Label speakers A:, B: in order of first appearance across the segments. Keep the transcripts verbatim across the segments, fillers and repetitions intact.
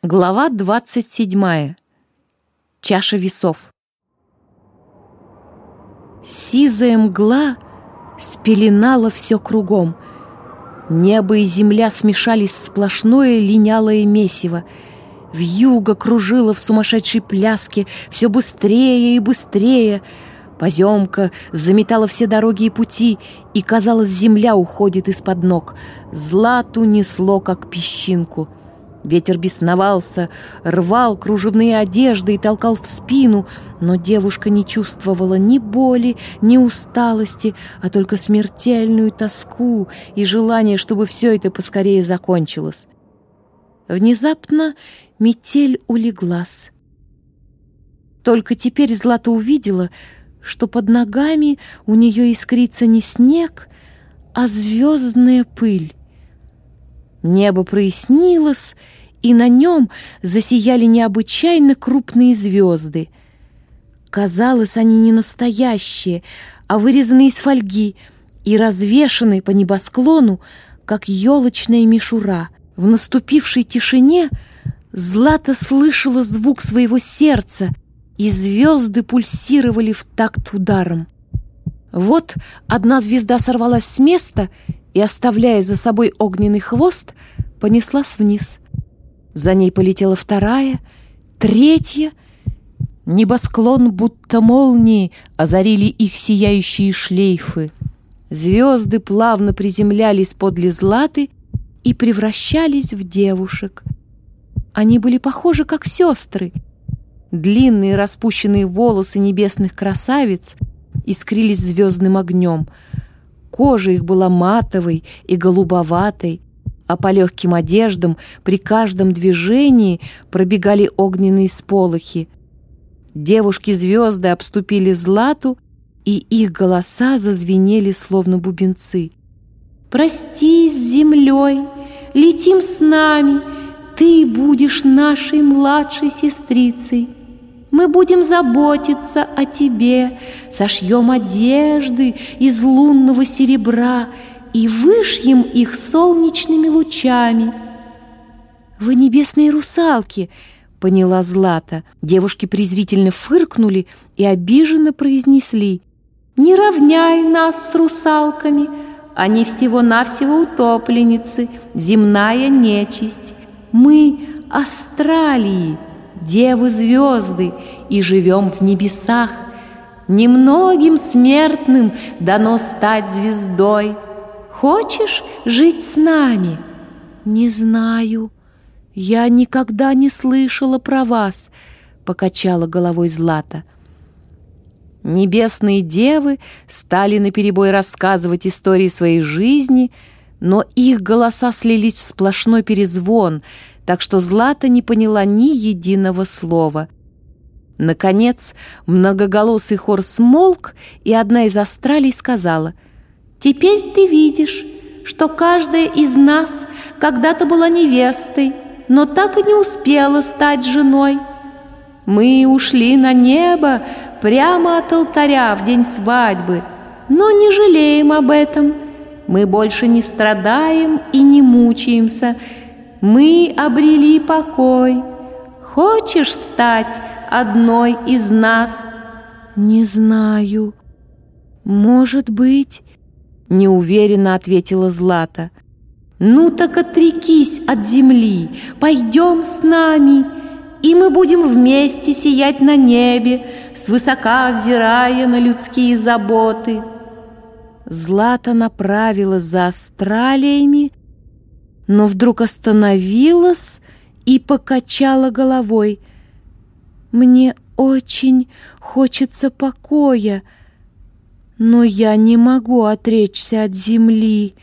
A: Глава двадцать седьмая. Чаша весов. Сизая мгла спеленала все кругом. Небо и земля смешались в сплошное линялое месиво. Вьюга кружила в сумасшедшей пляске все быстрее и быстрее. Поземка заметала все дороги и пути, и, казалось, земля уходит из-под ног. Злату несло, как песчинку. Ветер бесновался, рвал кружевные одежды и толкал в спину, но девушка не чувствовала ни боли, ни усталости, а только смертельную тоску и желание, чтобы все это поскорее закончилось. Внезапно метель улеглась. Только теперь Злата увидела, что под ногами у нее искрится не снег, а звездная пыль. Небо прояснилось, и на нем засияли необычайно крупные звезды. Казалось, они не настоящие, а вырезаны из фольги и развешаны по небосклону, как елочная мишура. В наступившей тишине Злата слышала звук своего сердца, и звезды пульсировали в такт ударом. Вот одна звезда сорвалась с места и, оставляя за собой огненный хвост, понеслась вниз. За ней полетела вторая, третья. Небосклон, будто молнии, озарили их сияющие шлейфы. Звезды плавно приземлялись подле Златы и превращались в девушек. Они были похожи, как сестры. Длинные распущенные волосы небесных красавиц искрились звездным огнем. Кожа их была матовой и голубоватой, а по легким одеждам при каждом движении пробегали огненные сполохи. Девушки-звезды обступили Злату, и их голоса зазвенели, словно бубенцы. «Простись с землей, летим с нами, ты будешь нашей младшей сестрицей. Мы будем заботиться о тебе, сошьем одежды из лунного серебра и вышьем их солнечными лучами». «Вы небесные русалки», — поняла Злата. Девушки презрительно фыркнули и обиженно произнесли: «Не равняй нас с русалками, они всего-навсего утопленницы, земная нечисть. Мы астралии, девы-звезды, и живем в небесах. Немногим смертным дано стать звездой. Хочешь жить с нами?» «Не знаю. Я никогда не слышала про вас», — покачала головой Злата. Небесные девы стали наперебой рассказывать истории своей жизни, но их голоса слились в сплошной перезвон, так что Злата не поняла ни единого слова. Наконец, многоголосый хор смолк, и одна из астралей сказала: «Теперь ты видишь, что каждая из нас когда-то была невестой, но так и не успела стать женой. Мы ушли на небо прямо от алтаря в день свадьбы, но не жалеем об этом. Мы больше не страдаем и не мучаемся. Мы обрели покой. Хочешь стать одной из нас?» «Не знаю. Может быть», — неуверенно ответила Злата. «Ну так отрекись от земли, пойдем с нами, и мы будем вместе сиять на небе, свысока взирая на людские заботы». Злата направилась за астралиями, но вдруг остановилась и покачала головой. «Мне очень хочется покоя, но я не могу отречься от земли.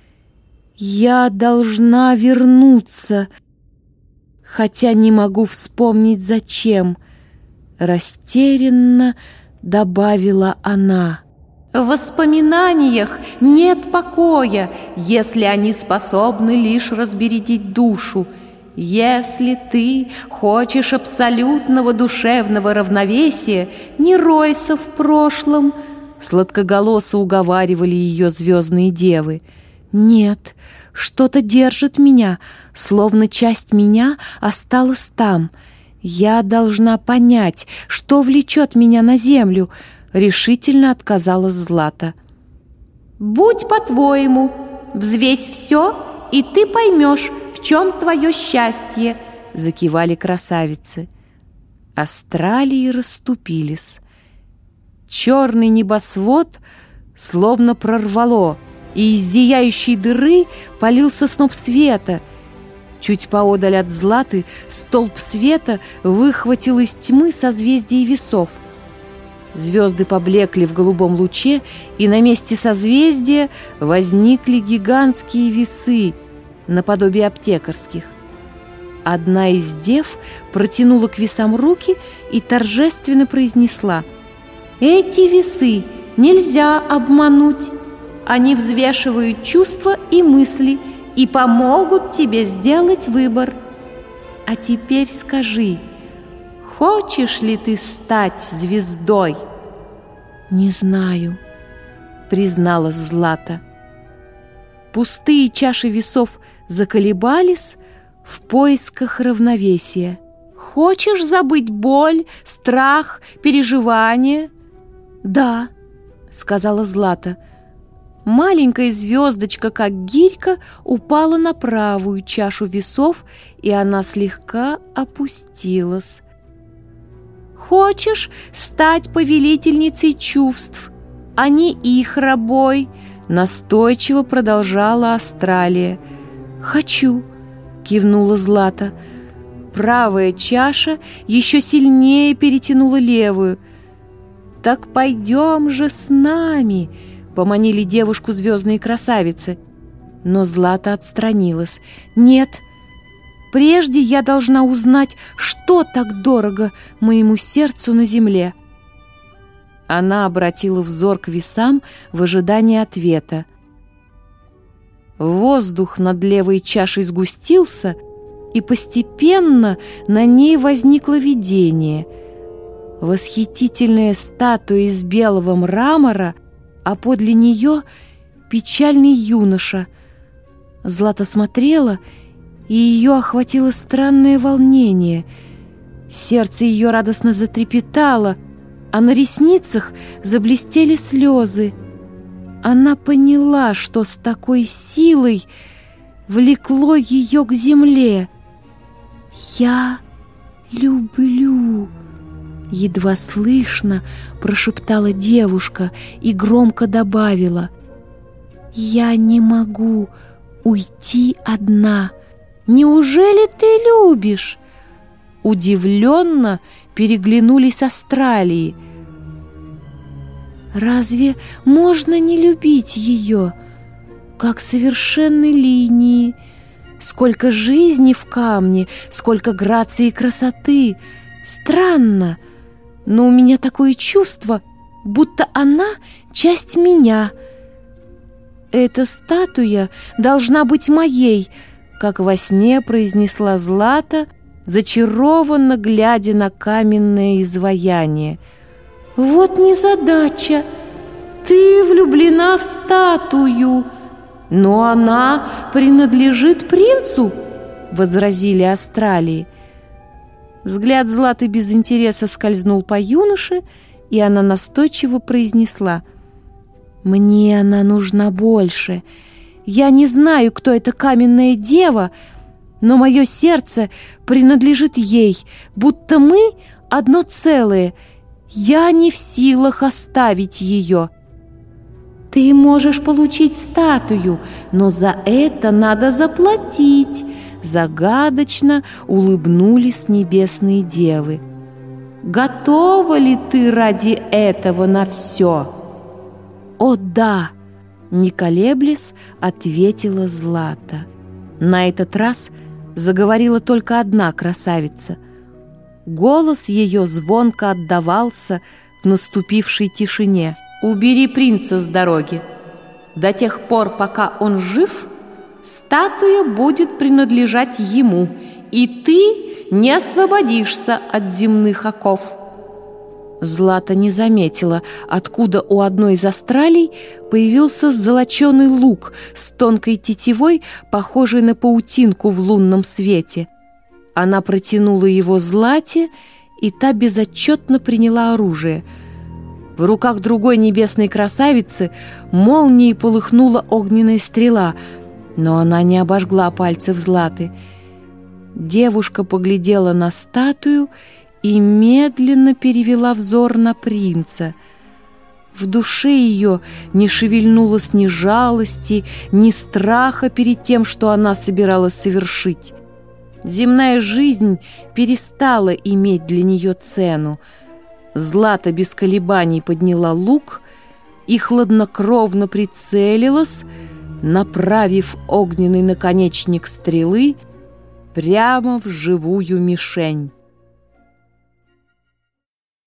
A: Я должна вернуться, хотя не могу вспомнить, зачем», — растерянно добавила она. «В воспоминаниях нет покоя, если они способны лишь разбередить душу. Если ты хочешь абсолютного душевного равновесия, не ройся в прошлом», — сладкоголосо уговаривали ее звездные девы. «Нет, Что-то держит меня, словно часть меня осталась там. Я должна понять, что влечет меня на землю», — решительно отказалась Злата.
B: «Будь по-твоему, взвесь все, и ты поймешь, в чем твое счастье», —
A: закивали красавицы. Астралии расступились. Черный небосвод словно прорвало, и из зияющей дыры полился сноп света. Чуть поодаль от Златы столб света выхватил из тьмы созвездие весов. Звезды поблекли в голубом луче, и на месте созвездия возникли гигантские весы, наподобие аптекарских. Одна из дев протянула к весам руки и торжественно произнесла:
B: «Эти весы нельзя обмануть. Они взвешивают чувства и мысли и помогут тебе сделать выбор. А теперь скажи, хочешь ли ты стать звездой?»
A: «Не знаю», — призналась Злата. Пустые чаши весов заколебались в поисках равновесия.
B: «Хочешь забыть боль, страх, переживания?»
A: «Да», — сказала Злата. Маленькая звездочка, как гирька, упала на правую чашу весов, и она слегка опустилась.
B: «Хочешь стать повелительницей чувств, а не их рабой?»
A: Настойчиво продолжала Астралия. «Хочу», — кивнула Злата. Правая чаша еще сильнее перетянула левую. «Так пойдем же с нами», — поманили девушку звездные красавицы. Но Злата отстранилась. «Нет, прежде я должна узнать, что так дорого моему сердцу на земле». Она обратила взор к весам в ожидании ответа. Воздух над левой чашей сгустился, и постепенно на ней возникло видение. Восхитительная статуя из белого мрамора, а подле нее печальный юноша. Злата смотрела, и ее охватило странное волнение. Сердце ее радостно затрепетало, а на ресницах заблестели слезы. Она поняла, что с такой силой влекло ее к земле. «Я люблю», — едва слышно прошептала девушка и громко добавила: «Я не могу уйти одна». «Неужели ты любишь?» Удивленно переглянулись Астралии. «Разве можно не любить ее? Как совершенны линии, сколько жизни в камне, сколько грации и красоты. Странно, но у меня такое чувство, будто она часть меня. Эта статуя должна быть моей», как во сне произнесла Злата, зачарованно глядя на каменное изваяние. «Вот незадача! Ты влюблена в статую, но она принадлежит принцу», — возразили Астралии. Взгляд Златы без интереса скользнул по юноше, и она настойчиво произнесла: «Мне она нужна больше. Я не знаю, кто эта каменная дева, но мое сердце принадлежит ей, будто мы одно целое. Я не в силах оставить ее». «Ты можешь получить статую, но за это надо заплатить», — загадочно улыбнулись небесные девы. «Готова ли ты ради этого на все?» «О, да!» — не колеблясь, ответила Злата. На этот раз заговорила только одна красавица. Голос ее звонко отдавался в наступившей тишине. «Убери принца с дороги. До тех пор, пока он жив, статуя будет принадлежать ему, и ты не освободишься от земных оков». Злата не заметила, откуда у одной из астралей появился золоченый лук с тонкой тетивой, похожей на паутинку в лунном свете. Она протянула его Злате, и та безотчетно приняла оружие. В руках другой небесной красавицы молнией полыхнула огненная стрела, но она не обожгла пальцев Златы. Девушка поглядела на статую и медленно перевела взор на принца. В душе ее не шевельнулось ни жалости, ни страха перед тем, что она собиралась совершить. Земная жизнь перестала иметь для нее цену. Злата без колебаний подняла лук и хладнокровно прицелилась, направив огненный наконечник стрелы прямо в живую мишень.